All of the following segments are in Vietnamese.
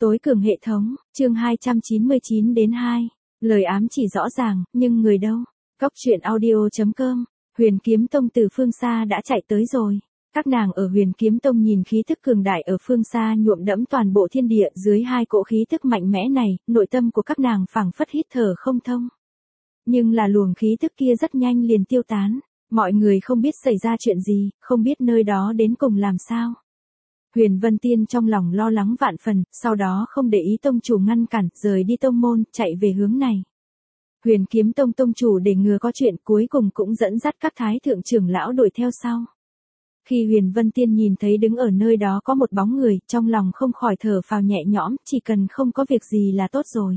Tối cường hệ thống, chương 299 đến 2. Lời ám chỉ rõ ràng, nhưng người đâu? Cóc truyện audio.com. Huyền Kiếm Tông từ phương xa đã chạy tới rồi. Các nàng ở Huyền Kiếm Tông nhìn khí thức cường đại ở phương xa nhuộm đẫm toàn bộ thiên địa, dưới hai cỗ khí thức mạnh mẽ này, nội tâm của các nàng phảng phất hít thở không thông. Nhưng là luồng khí thức kia rất nhanh liền tiêu tán, mọi người không biết xảy ra chuyện gì, không biết nơi đó đến cùng làm sao. Huyền Vân Tiên trong lòng lo lắng vạn phần, sau đó không để ý tông chủ ngăn cản, rời đi tông môn, chạy về hướng này. Huyền Kiếm Tông tông chủ để ngừa có chuyện, cuối cùng cũng dẫn dắt các thái thượng trưởng lão đuổi theo sau. Khi Huyền Vân Tiên nhìn thấy đứng ở nơi đó có một bóng người, trong lòng không khỏi thở phào nhẹ nhõm, chỉ cần không có việc gì là tốt rồi.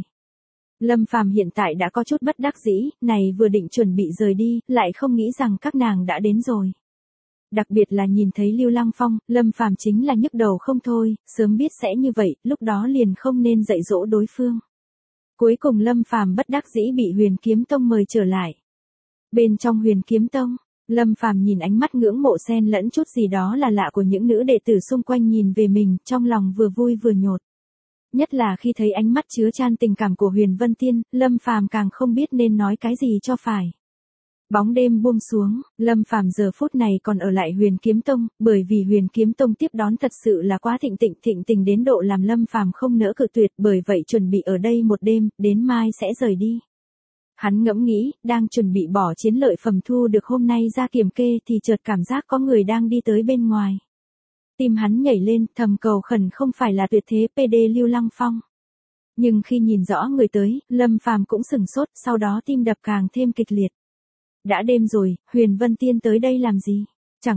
Lâm Phàm hiện tại đã có chút bất đắc dĩ, này vừa định chuẩn bị rời đi, lại không nghĩ rằng các nàng đã đến rồi. Đặc biệt là nhìn thấy Lưu Lăng Phong, Lâm Phàm chính là nhức đầu không thôi, sớm biết sẽ như vậy, lúc đó liền không nên dạy dỗ đối phương. Cuối cùng Lâm Phàm bất đắc dĩ bị Huyền Kiếm Tông mời trở lại. Bên trong Huyền Kiếm Tông, Lâm Phàm nhìn ánh mắt ngưỡng mộ xen lẫn chút gì đó là lạ của những nữ đệ tử xung quanh nhìn về mình, trong lòng vừa vui vừa nhột. Nhất là khi thấy ánh mắt chứa chan tình cảm của Huyền Vân Tiên, Lâm Phàm càng không biết nên nói cái gì cho phải. Bóng đêm buông xuống, Lâm Phàm giờ phút này còn ở lại Huyền Kiếm Tông, bởi vì Huyền Kiếm Tông tiếp đón thật sự là quá thịnh tình đến độ làm Lâm Phàm không nỡ cự tuyệt, bởi vậy chuẩn bị ở đây một đêm, đến mai sẽ rời đi. Hắn ngẫm nghĩ, đang chuẩn bị bỏ chiến lợi phẩm thu được hôm nay ra kiểm kê thì chợt cảm giác có người đang đi tới bên ngoài. Tim hắn nhảy lên, thầm cầu khẩn không phải là tuyệt thế PD Lưu Lăng Phong. Nhưng khi nhìn rõ người tới, Lâm Phàm cũng sửng sốt, sau đó tim đập càng thêm kịch liệt. Đã đêm rồi, Huyền Vân Tiên tới đây làm gì?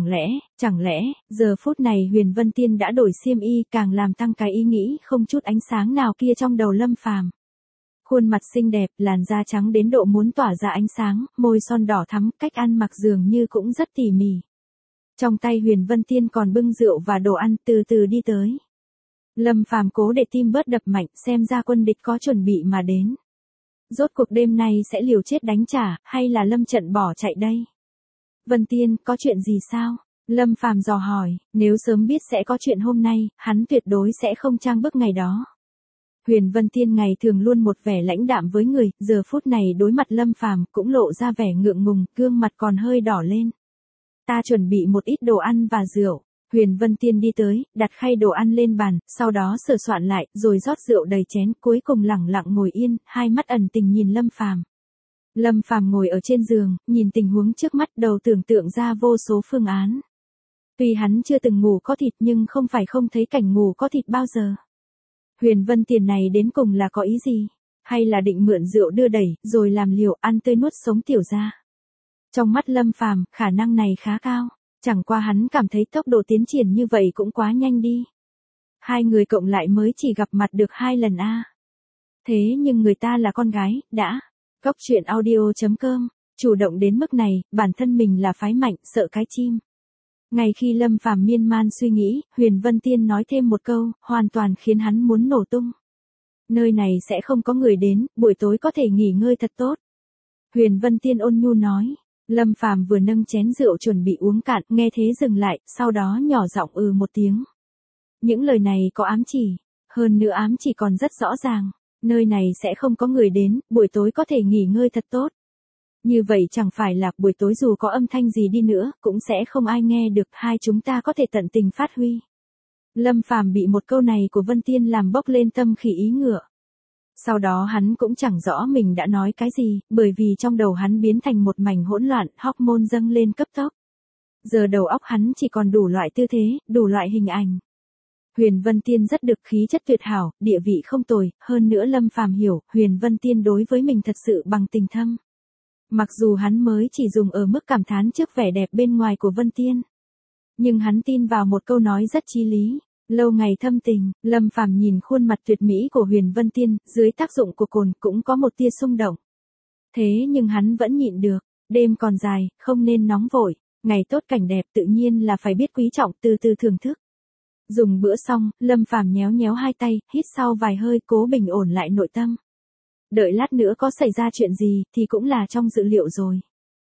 Chẳng lẽ, giờ phút này Huyền Vân Tiên đã đổi xiêm y, càng làm tăng cái ý nghĩ không chút ánh sáng nào kia trong đầu Lâm Phàm. Khuôn mặt xinh đẹp, làn da trắng đến độ muốn tỏa ra ánh sáng, môi son đỏ thắm, cách ăn mặc dường như cũng rất tỉ mỉ. Trong tay Huyền Vân Tiên còn bưng rượu và đồ ăn, từ từ đi tới. Lâm Phàm cố để tim bớt đập mạnh, xem ra quân địch có chuẩn bị mà đến. Rốt cuộc đêm nay sẽ liều chết đánh trả, hay là lâm trận bỏ chạy đây? Vân Tiên, có chuyện gì sao? Lâm Phàm dò hỏi, nếu sớm biết sẽ có chuyện hôm nay, hắn tuyệt đối sẽ không trang bức ngày đó. Huyền Vân Tiên ngày thường luôn một vẻ lãnh đạm với người, giờ phút này đối mặt Lâm Phàm cũng lộ ra vẻ ngượng ngùng, gương mặt còn hơi đỏ lên. Ta chuẩn bị một ít đồ ăn và rượu. Huyền Vân Tiên đi tới, đặt khay đồ ăn lên bàn, sau đó sửa soạn lại, rồi rót rượu đầy chén, cuối cùng lẳng lặng ngồi yên, hai mắt ẩn tình nhìn Lâm Phàm. Lâm Phàm ngồi ở trên giường, nhìn tình huống trước mắt, đầu tưởng tượng ra vô số phương án. Tuy hắn chưa từng ngủ có thịt nhưng không phải không thấy cảnh ngủ có thịt bao giờ. Huyền Vân Tiên này đến cùng là có ý gì? Hay là định mượn rượu đưa đẩy, rồi làm liều ăn tươi nuốt sống tiểu gia? Trong mắt Lâm Phàm, khả năng này khá cao. Chẳng qua hắn cảm thấy tốc độ tiến triển như vậy cũng quá nhanh đi. Hai người cộng lại mới chỉ gặp mặt được 2 lần a. Thế nhưng người ta là con gái, đã. Cóc truyện audio.com, chủ động đến mức này, bản thân mình là phái mạnh, sợ cái chim. Ngay khi Lâm Phàm miên man suy nghĩ, Huyền Vân Tiên nói thêm một câu, hoàn toàn khiến hắn muốn nổ tung. Nơi này sẽ không có người đến, buổi tối có thể nghỉ ngơi thật tốt. Huyền Vân Tiên ôn nhu nói. Lâm Phàm vừa nâng chén rượu chuẩn bị uống cạn, nghe thế dừng lại, sau đó nhỏ giọng một tiếng. Những lời này có ám chỉ, hơn nữa ám chỉ còn rất rõ ràng, nơi này sẽ không có người đến, buổi tối có thể nghỉ ngơi thật tốt. Như vậy chẳng phải là buổi tối dù có âm thanh gì đi nữa, cũng sẽ không ai nghe được, hai chúng ta có thể tận tình phát huy. Lâm Phàm bị một câu này của Vân Tiên làm bốc lên tâm khỉ ý ngựa. Sau đó hắn cũng chẳng rõ mình đã nói cái gì, bởi vì trong đầu hắn biến thành một mảnh hỗn loạn, hormone dâng lên cấp tốc. Giờ đầu óc hắn chỉ còn đủ loại tư thế, đủ loại hình ảnh. Huyền Vân Tiên rất được khí chất tuyệt hảo, địa vị không tồi, hơn nữa Lâm Phàm hiểu, Huyền Vân Tiên đối với mình thật sự bằng tình thâm. Mặc dù hắn mới chỉ dùng ở mức cảm thán trước vẻ đẹp bên ngoài của Vân Tiên. Nhưng hắn tin vào một câu nói rất chí lý. Lâu ngày thâm tình, Lâm Phàm nhìn khuôn mặt tuyệt mỹ của Huyền Vân Tiên, dưới tác dụng của cồn cũng có một tia xung động. Thế nhưng hắn vẫn nhịn được, đêm còn dài, không nên nóng vội, ngày tốt cảnh đẹp tự nhiên là phải biết quý trọng, từ từ thưởng thức. Dùng bữa xong, Lâm Phàm nhéo nhéo hai tay, hít sau vài hơi cố bình ổn lại nội tâm. Đợi lát nữa có xảy ra chuyện gì thì cũng là trong dự liệu rồi.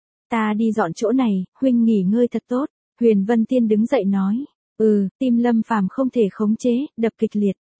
Ta đi dọn chỗ này, huynh nghỉ ngơi thật tốt. Huyền Vân Tiên đứng dậy nói. Tim Lâm Phàm không thể khống chế, đập kịch liệt.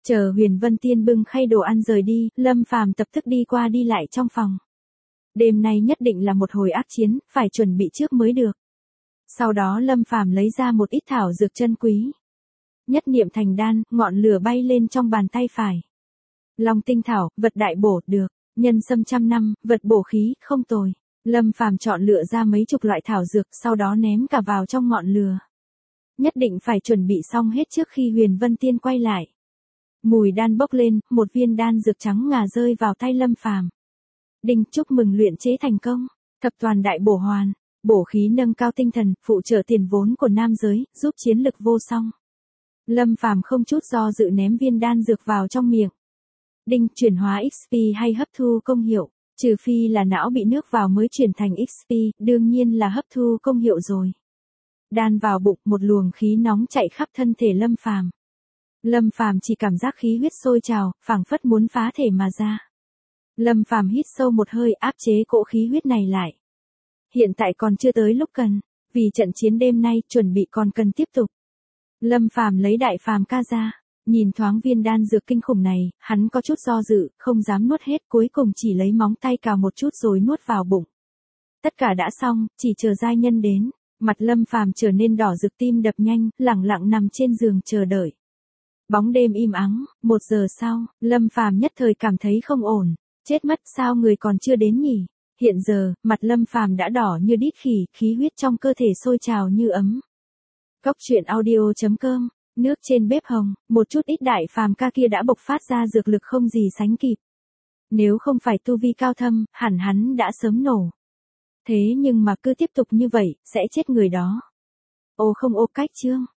Chờ Huyền Vân Tiên bưng khay đồ ăn rời đi, Lâm Phàm tập tức đi qua đi lại trong phòng. Đêm nay nhất định là một hồi ác chiến, phải chuẩn bị trước mới được. Sau đó Lâm Phàm lấy ra một ít thảo dược chân quý. Nhất niệm thành đan, ngọn lửa bay lên trong bàn tay phải. Long tinh thảo, vật đại bổ, được. Nhân sâm 100 năm, vật bổ khí, không tồi. Lâm Phàm chọn lựa ra mấy chục loại thảo dược, sau đó ném cả vào trong ngọn lửa. Nhất định phải chuẩn bị xong hết trước khi Huyền Vân Tiên quay lại. Mùi đan bốc lên, một viên đan dược trắng ngà rơi vào tay Lâm Phàm. Đinh, chúc mừng luyện chế thành công. Thập toàn đại bổ hoàn, bổ khí nâng cao tinh thần, phụ trợ tiền vốn của nam giới, giúp chiến lực vô song. Lâm Phàm không chút do dự ném viên đan dược vào trong miệng. Đinh, chuyển hóa XP hay hấp thu công hiệu, trừ phi là não bị nước vào mới chuyển thành XP, đương nhiên là hấp thu công hiệu rồi. Đan vào bụng, một luồng khí nóng chạy khắp thân thể Lâm Phàm. Lâm Phàm chỉ cảm giác khí huyết sôi trào, phảng phất muốn phá thể mà ra. Lâm Phàm hít sâu một hơi, áp chế cỗ khí huyết này lại. Hiện tại còn chưa tới lúc cần, vì trận chiến đêm nay chuẩn bị còn cần tiếp tục. Lâm Phàm lấy đại phàm ca ra, nhìn thoáng viên đan dược kinh khủng này, hắn có chút do dự, không dám nuốt hết, cuối cùng chỉ lấy móng tay cào một chút rồi nuốt vào bụng. Tất cả đã xong, chỉ chờ giai nhân đến. Mặt Lâm Phàm trở nên đỏ rực, tim đập nhanh, lẳng lặng nằm trên giường chờ đợi. Bóng đêm im ắng, 1 giờ sau, Lâm Phàm nhất thời cảm thấy không ổn, chết mất, sao người còn chưa đến nhỉ? Hiện giờ, mặt Lâm Phàm đã đỏ như đít khỉ, khí huyết trong cơ thể sôi trào như ấm. Cốc truyện audio.com, nước trên bếp hồng, một chút ít đại phàm ca kia đã bộc phát ra dược lực không gì sánh kịp. Nếu không phải tu vi cao thâm, hẳn hắn đã sớm nổ. Thế nhưng mà cứ tiếp tục như vậy, sẽ chết người đó. Ô không ô cách chương.